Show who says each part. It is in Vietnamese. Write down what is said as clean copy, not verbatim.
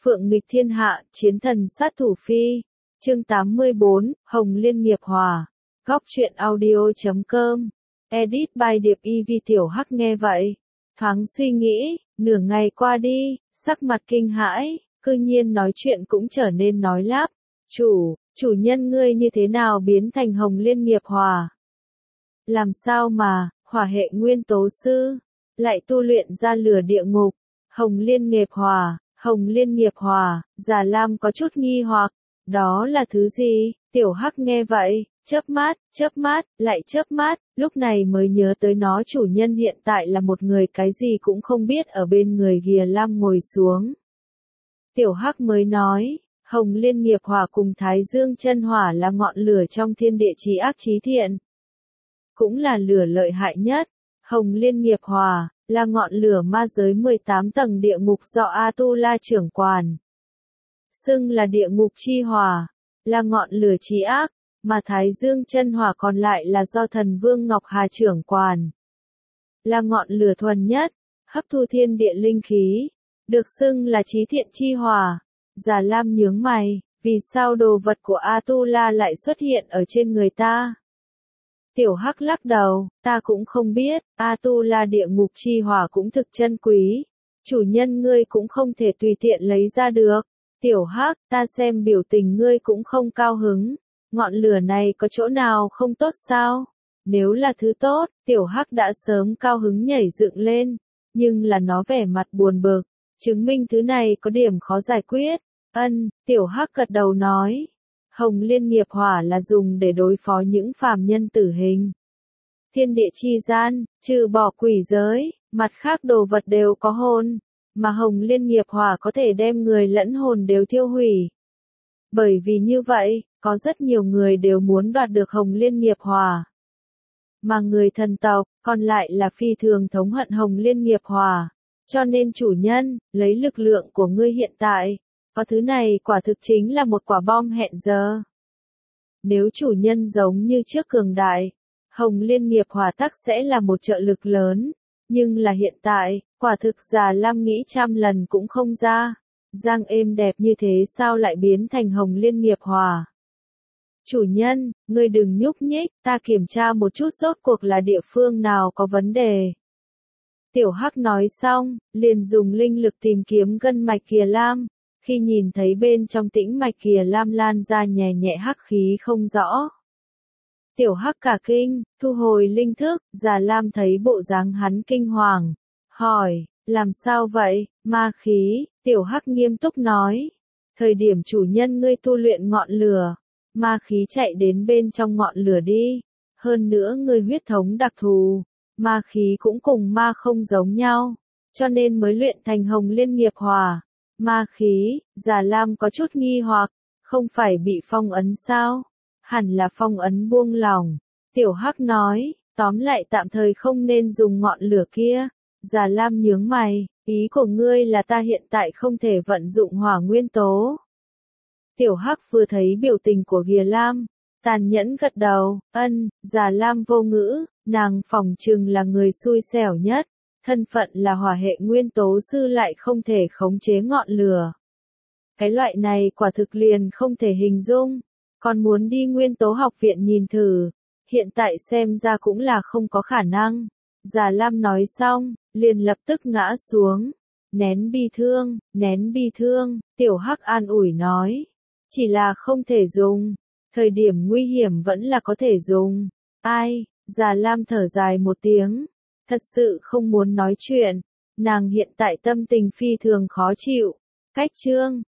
Speaker 1: Phượng nghịch thiên hạ, chiến thần sát thủ phi. Chương 84, Hồng Liên nghiệp hòa. Góc truyện audio.com. Edit by Điệp EV Tiểu Hắc nghe vậy. Thoáng suy nghĩ, nửa ngày qua đi, sắc mặt kinh hãi, cư nhiên nói chuyện cũng trở nên nói lắp. Chủ nhân ngươi như thế nào biến thành Hồng Liên nghiệp hòa? Làm sao mà, hỏa hệ nguyên tố sư, lại tu luyện ra lửa địa ngục, Hồng Liên nghiệp hòa. Hồng Liên nghiệp hòa, Già Lam có chút nghi hoặc, đó là thứ gì? Tiểu Hắc nghe vậy, chớp mắt, lại chớp mắt, lúc này mới nhớ tới nó chủ nhân hiện tại là một người cái gì cũng không biết ở bên người Già Lam ngồi xuống. Tiểu Hắc mới nói, Hồng Liên nghiệp hòa cùng Thái Dương chân hỏa là ngọn lửa trong thiên địa trí ác trí thiện, cũng là lửa lợi hại nhất. Hồng Liên nghiệp hòa là ngọn lửa ma giới 18 tầng địa ngục do Atula trưởng quản. Xưng là địa ngục chi hỏa, là ngọn lửa trí ác, mà Thái Dương chân hỏa còn lại là do thần Vương Ngọc Hà trưởng quản. Là ngọn lửa thuần nhất, hấp thu thiên địa linh khí, được xưng là trí thiện chi hỏa. Già Lam nhướng mày, vì sao đồ vật của Atula lại xuất hiện ở trên người ta? Tiểu Hắc lắc đầu, ta cũng không biết, Atula địa ngục chi hỏa cũng thực chân quý, chủ nhân ngươi cũng không thể tùy tiện lấy ra được. Tiểu Hắc, ta xem biểu tình ngươi cũng không cao hứng, ngọn lửa này có chỗ nào không tốt sao? Nếu là thứ tốt, Tiểu Hắc đã sớm cao hứng nhảy dựng lên, nhưng là nó vẻ mặt buồn bực, chứng minh thứ này có điểm khó giải quyết. Tiểu Hắc gật đầu nói. Hồng Liên nghiệp hỏa là dùng để đối phó những phàm nhân tử hình. Thiên địa chi gian, trừ bỏ quỷ giới, mặt khác đồ vật đều có hồn, mà Hồng Liên nghiệp hỏa có thể đem người lẫn hồn đều thiêu hủy. Bởi vì như vậy, có rất nhiều người đều muốn đoạt được Hồng Liên nghiệp hỏa. Mà người thần tộc, còn lại là phi thường thống hận Hồng Liên nghiệp hỏa. Cho nên chủ nhân, lấy lực lượng của ngươi hiện tại, có thứ này quả thực chính là một quả bom hẹn giờ. Nếu chủ nhân giống như trước cường đại, Hồng Liên nghiệp hỏa tắc sẽ là một trợ lực lớn, nhưng là hiện tại, quả thực Già Lam nghĩ trăm lần cũng không ra. Giang êm đẹp như thế sao lại biến thành Hồng Liên nghiệp hỏa? Chủ nhân, ngươi đừng nhúc nhích, ta kiểm tra một chút rốt cuộc là địa phương nào có vấn đề. Tiểu Hắc nói xong, liền dùng linh lực tìm kiếm gân mạch Già Lam. Khi nhìn thấy bên trong tĩnh mạch Già Lam lan ra nhẹ nhẹ hắc khí không rõ. Tiểu Hắc cả kinh, thu hồi linh thức, Già Lam thấy bộ dáng hắn kinh hoàng. Hỏi, làm sao vậy, ma khí? Tiểu Hắc nghiêm túc nói. Thời điểm chủ nhân ngươi tu luyện ngọn lửa, ma khí chạy đến bên trong ngọn lửa đi. Hơn nữa ngươi huyết thống đặc thù, ma khí cũng cùng ma không giống nhau, cho nên mới luyện thành Hồng Liên nghiệp hỏa. Ma khí, Già Lam có chút nghi hoặc, không phải bị phong ấn sao? Hẳn là phong ấn buông lỏng. Tiểu Hắc nói, tóm lại tạm thời không nên dùng ngọn lửa kia. Già Lam nhướng mày, ý của ngươi là ta hiện tại không thể vận dụng hỏa nguyên tố. Tiểu Hắc vừa thấy biểu tình của Già Lam, tàn nhẫn gật đầu, Già Lam vô ngữ, nàng phỏng chừng là người xui xẻo nhất. Thân phận là hỏa hệ nguyên tố sư lại không thể khống chế ngọn lửa. Cái loại này quả thực liền không thể hình dung, còn muốn đi nguyên tố học viện nhìn thử, hiện tại xem ra cũng là không có khả năng. Già Lam nói xong, liền lập tức ngã xuống, nén bi thương, Tiểu Hắc an ủi nói, chỉ là không thể dùng, thời điểm nguy hiểm vẫn là có thể dùng. Ai, Già Lam thở dài một tiếng. Thật sự không muốn nói chuyện, nàng hiện tại tâm tình phi thường khó chịu. Cách chương